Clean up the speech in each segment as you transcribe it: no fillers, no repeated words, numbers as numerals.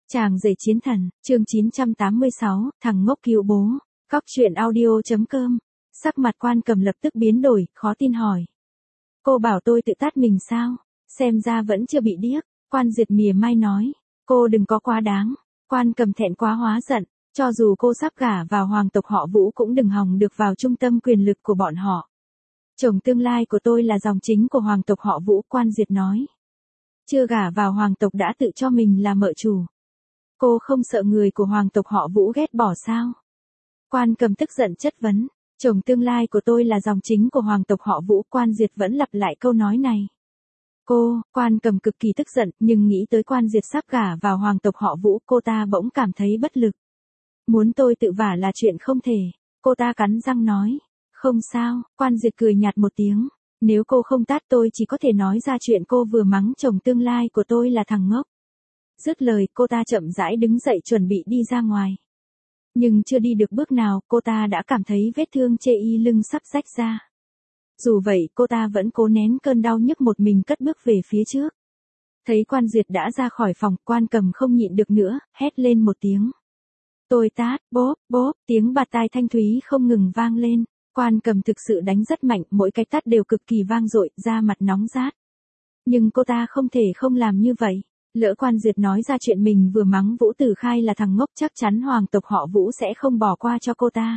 Chàng rể chiến thần, chương 986, thằng ngốc cứu bố. Cóc truyện audio.com. Sắc mặt Quan Cầm lập tức biến đổi, khó tin hỏi. Cô bảo tôi tự tát mình sao? Xem ra vẫn chưa bị điếc. Quan Diệt mỉa mai nói. Cô đừng có quá đáng. Quan Cầm thẹn quá hóa giận. Cho dù cô sắp gả vào hoàng tộc họ Vũ cũng đừng hòng được vào trung tâm quyền lực của bọn họ. Chồng tương lai của tôi là dòng chính của hoàng tộc họ Vũ, Quan Diệt nói. Chưa gả vào hoàng tộc đã tự cho mình là mợ chủ. Cô không sợ người của hoàng tộc họ Vũ ghét bỏ sao? Quan Cầm tức giận chất vấn. Chồng tương lai của tôi là dòng chính của hoàng tộc họ Vũ, Quan Diệt vẫn lặp lại câu nói này. Quan Cầm cực kỳ tức giận, nhưng nghĩ tới Quan Diệt sắp gả vào hoàng tộc họ Vũ, cô ta bỗng cảm thấy bất lực. Muốn tôi tự vả là chuyện không thể. Cô ta cắn răng nói. Không sao, Quan Diệt cười nhạt một tiếng. Nếu cô không tát tôi chỉ có thể nói ra chuyện cô vừa mắng chồng tương lai của tôi là thằng ngốc. Dứt lời, cô ta chậm rãi đứng dậy chuẩn bị đi ra ngoài. Nhưng chưa đi được bước nào, cô ta đã cảm thấy vết thương chê y lưng sắp rách ra. Dù vậy, cô ta vẫn cố nén cơn đau nhức một mình cất bước về phía trước. Thấy Quan Diệt đã ra khỏi phòng, Quan Cầm không nhịn được nữa, hét lên một tiếng. Tôi tát, bốp, bốp, tiếng bạt tai thanh thúy không ngừng vang lên. Quan Cầm thực sự đánh rất mạnh, mỗi cái tát đều cực kỳ vang dội, da mặt nóng rát. Nhưng cô ta không thể không làm như vậy. Lỡ Quan Diệt nói ra chuyện mình vừa mắng Vũ Tử Khai là thằng ngốc, chắc chắn hoàng tộc họ Vũ sẽ không bỏ qua cho cô ta.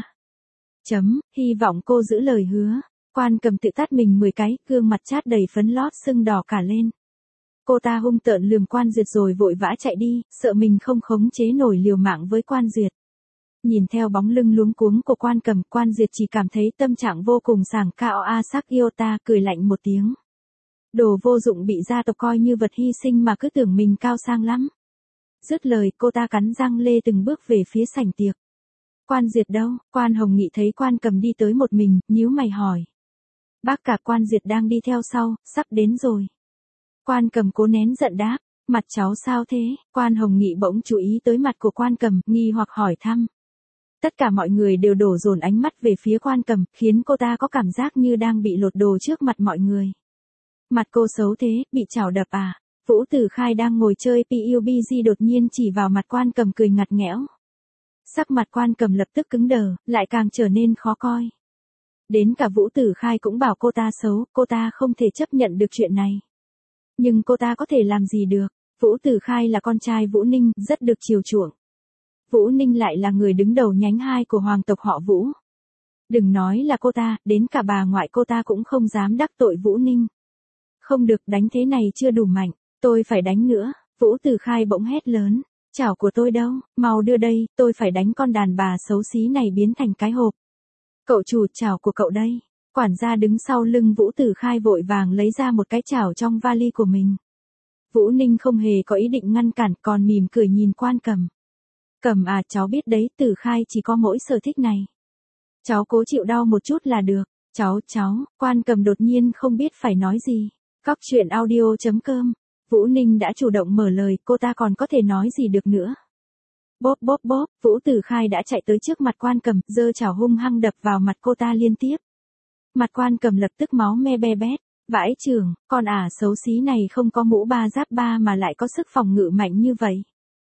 Hy vọng cô giữ lời hứa. Quan Cầm tự tát mình 10 cái, gương mặt chát đầy phấn lót sưng đỏ cả lên. Cô ta hung tợn lườm Quan Diệt rồi vội vã chạy đi, sợ mình không khống chế nổi liều mạng với Quan Diệt. Nhìn theo bóng lưng luống cuống của Quan Cầm, Quan Diệt chỉ cảm thấy tâm trạng vô cùng sảng cao sắc iota, cười lạnh một tiếng. Đồ vô dụng bị gia tộc coi như vật hy sinh mà cứ tưởng mình cao sang lắm. Dứt lời, cô ta cắn răng lê từng bước về phía sảnh tiệc. Quan Diệt đâu? Quan Hồng Nghị thấy Quan Cầm đi tới một mình, nhíu mày hỏi. Bác cả Quan Diệt đang đi theo sau, sắp đến rồi. Quan Cầm cố nén giận đáp. Mặt cháu sao thế? Quan Hồng Nghị bỗng chú ý tới mặt của Quan Cầm, nghi hoặc hỏi thăm. Tất cả mọi người đều đổ dồn ánh mắt về phía Quan Cầm, khiến cô ta có cảm giác như đang bị lột đồ trước mặt mọi người. Mặt cô xấu thế, bị chảo đập à? Vũ Tử Khai đang ngồi chơi PUBG đột nhiên chỉ vào mặt Quan Cầm cười ngặt nghẽo. Sắc mặt Quan Cầm lập tức cứng đờ, lại càng trở nên khó coi. Đến cả Vũ Tử Khai cũng bảo cô ta xấu, cô ta không thể chấp nhận được chuyện này. Nhưng cô ta có thể làm gì được? Vũ Tử Khai là con trai Vũ Ninh, rất được chiều chuộng. Vũ Ninh lại là người đứng đầu nhánh 2 của hoàng tộc họ Vũ. Đừng nói là cô ta, đến cả bà ngoại cô ta cũng không dám đắc tội Vũ Ninh. Không được, đánh thế này chưa đủ mạnh, tôi phải đánh nữa. Vũ Tử Khai bỗng hét lớn. Chảo của tôi đâu, mau đưa đây, tôi phải đánh con đàn bà xấu xí này biến thành cái hộp. Cậu chủ, chảo của cậu đây. Quản gia đứng sau lưng Vũ Tử Khai vội vàng lấy ra một cái chảo trong vali của mình. Vũ Ninh không hề có ý định ngăn cản, còn mỉm cười nhìn Quan Cầm. Cầm à, cháu biết đấy, Tử Khai chỉ có mỗi sở thích này. Cháu cố chịu đau một chút là được. Cháu, Quan Cầm đột nhiên không biết phải nói gì. Cóc truyện audio.com. Vũ Ninh đã chủ động mở lời, cô ta còn có thể nói gì được nữa. Bốp bốp bốp, Vũ Tử Khai đã chạy tới trước mặt Quan Cầm, giơ chảo hung hăng đập vào mặt cô ta liên tiếp. Mặt Quan Cầm lập tức máu me be bét. Vãi chưởng, con xấu xí này không có mũ ba giáp ba mà lại có sức phòng ngự mạnh như vậy.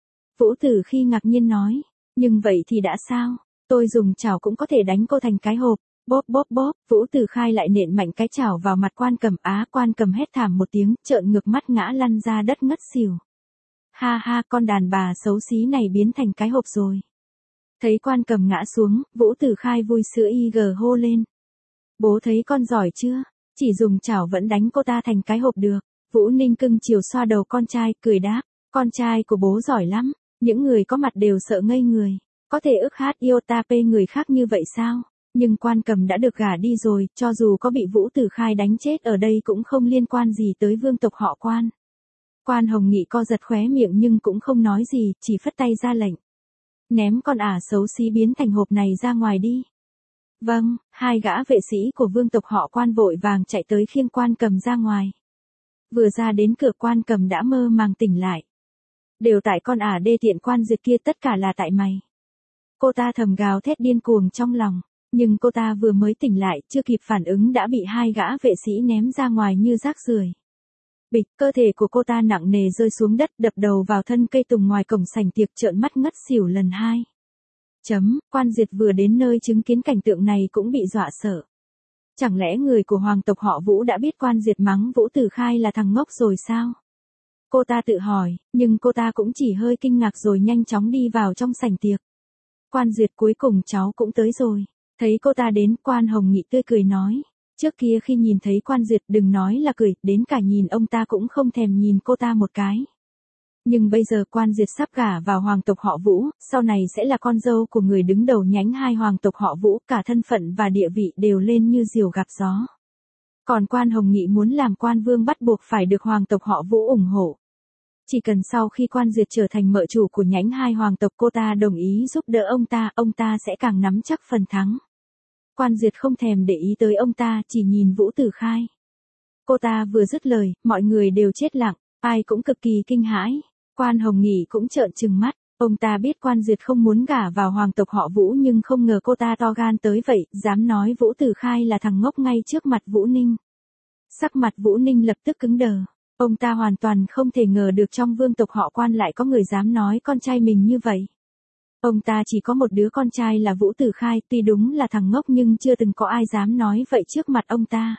Vũ Tử Khi ngạc nhiên nói. Nhưng vậy thì đã sao? Tôi dùng chảo cũng có thể đánh cô thành cái hộp. Bốp bốp bốp, Vũ Tử Khai lại nện mạnh cái chảo vào mặt Quan Cầm. Quan Cầm hét thảm một tiếng, trợn ngược mắt ngã lăn ra đất ngất xỉu. Ha ha, con đàn bà xấu xí này biến thành cái hộp rồi. Thấy Quan Cầm ngã xuống, Vũ Tử Khai vui sữa hô lên. Bố thấy con giỏi chưa? Chỉ dùng chảo vẫn đánh cô ta thành cái hộp được. Vũ Ninh cưng chiều xoa đầu con trai, cười đáp. Con trai của bố giỏi lắm. Những người có mặt đều sợ ngây người. Có thể ức hát iota p người khác như vậy sao? Nhưng Quan Cầm đã được gả đi rồi, cho dù có bị Vũ Tử Khai đánh chết ở đây cũng không liên quan gì tới vương tộc họ Quan. Quan Hồng Nghị co giật khóe miệng nhưng cũng không nói gì, chỉ phất tay ra lệnh. Ném con xấu xí biến thành hộp này ra ngoài đi. Vâng, 2 gã vệ sĩ của vương tộc họ Quan vội vàng chạy tới khiêng Quan Cầm ra ngoài. Vừa ra đến cửa, Quan Cầm đã mơ màng tỉnh lại. Đều tại con đê tiện Quan Diệt kia, tất cả là tại mày. Cô ta thầm gào thét điên cuồng trong lòng, nhưng cô ta vừa mới tỉnh lại, chưa kịp phản ứng đã bị 2 gã vệ sĩ ném ra ngoài như rác rưởi. Bịch, cơ thể của cô ta nặng nề rơi xuống đất, đập đầu vào thân cây tùng ngoài cổng sảnh tiệc, trợn mắt ngất xỉu lần hai. Quan Diệt vừa đến nơi chứng kiến cảnh tượng này cũng bị dọa sợ. Chẳng lẽ người của hoàng tộc họ Vũ đã biết Quan Diệt mắng Vũ Tử Khai là thằng ngốc rồi sao? Cô ta tự hỏi, nhưng cô ta cũng chỉ hơi kinh ngạc rồi nhanh chóng đi vào trong sảnh tiệc. Quan Diệt, cuối cùng cháu cũng tới rồi. Thấy cô ta đến, Quan Hồng Nghị tươi cười nói. Trước kia khi nhìn thấy Quan Diệt đừng nói là cười, đến cả nhìn ông ta cũng không thèm nhìn cô ta một cái. Nhưng bây giờ Quan Diệt sắp gả vào hoàng tộc họ Vũ, sau này sẽ là con dâu của người đứng đầu nhánh hai hoàng tộc họ Vũ, cả thân phận và địa vị đều lên như diều gặp gió. Còn Quan Hồng Nghị muốn làm quan vương bắt buộc phải được hoàng tộc họ Vũ ủng hộ. Chỉ cần sau khi Quan Diệt trở thành mợ chủ của nhánh hai hoàng tộc, cô ta đồng ý giúp đỡ ông ta sẽ càng nắm chắc phần thắng. Quan Diệt không thèm để ý tới ông ta, chỉ nhìn Vũ Tử Khai. Cô ta vừa dứt lời, mọi người đều chết lặng, ai cũng cực kỳ kinh hãi. Quan Hồng Nghị cũng trợn trừng mắt, ông ta biết Quan Diệt không muốn gả vào hoàng tộc họ Vũ, nhưng không ngờ cô ta to gan tới vậy, dám nói Vũ Tử Khai là thằng ngốc ngay trước mặt Vũ Ninh. Sắc mặt Vũ Ninh lập tức cứng đờ. Ông ta hoàn toàn không thể ngờ được trong vương tộc họ Quan lại có người dám nói con trai mình như vậy. Ông ta chỉ có một đứa con trai là Vũ Tử Khai, tuy đúng là thằng ngốc nhưng chưa từng có ai dám nói vậy trước mặt ông ta.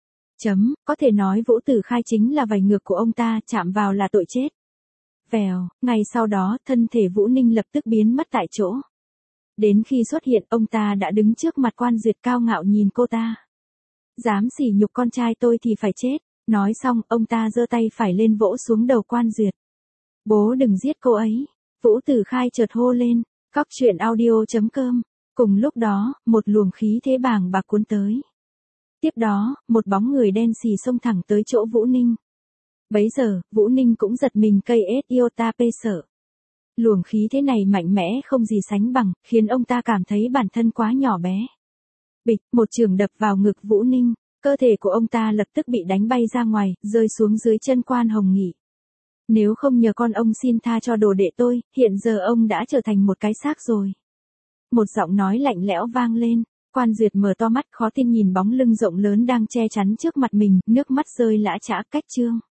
Có thể nói Vũ Tử Khai chính là vảy ngược của ông ta, chạm vào là tội chết. Vèo, ngày sau đó, thân thể Vũ Ninh lập tức biến mất tại chỗ. Đến khi xuất hiện, ông ta đã đứng trước mặt Quan Diệt cao ngạo nhìn cô ta. Dám sỉ nhục con trai tôi thì phải chết. Nói xong, ông ta giơ tay phải lên vỗ xuống đầu Quan Diệt. Bố đừng giết cô ấy. Vũ Tử Khai chợt hô lên. Cóc truyện audio.com. Cùng lúc đó, một luồng khí thế bàng bạc cuốn tới. Tiếp đó, một bóng người đen xì xông thẳng tới chỗ Vũ Ninh. Bấy giờ, Vũ Ninh cũng giật mình cây iota pê sợ. Luồng khí thế này mạnh mẽ không gì sánh bằng, khiến ông ta cảm thấy bản thân quá nhỏ bé. Bịch, một chưởng đập vào ngực Vũ Ninh, cơ thể của ông ta lập tức bị đánh bay ra ngoài, rơi xuống dưới chân Quan Hồng Nghị. Nếu không nhờ con ông xin tha cho đồ đệ tôi, hiện giờ ông đã trở thành một cái xác rồi. Một giọng nói lạnh lẽo vang lên. Quan Diệt mở to mắt khó tin nhìn bóng lưng rộng lớn đang che chắn trước mặt mình, nước mắt rơi lã chã. Cách chương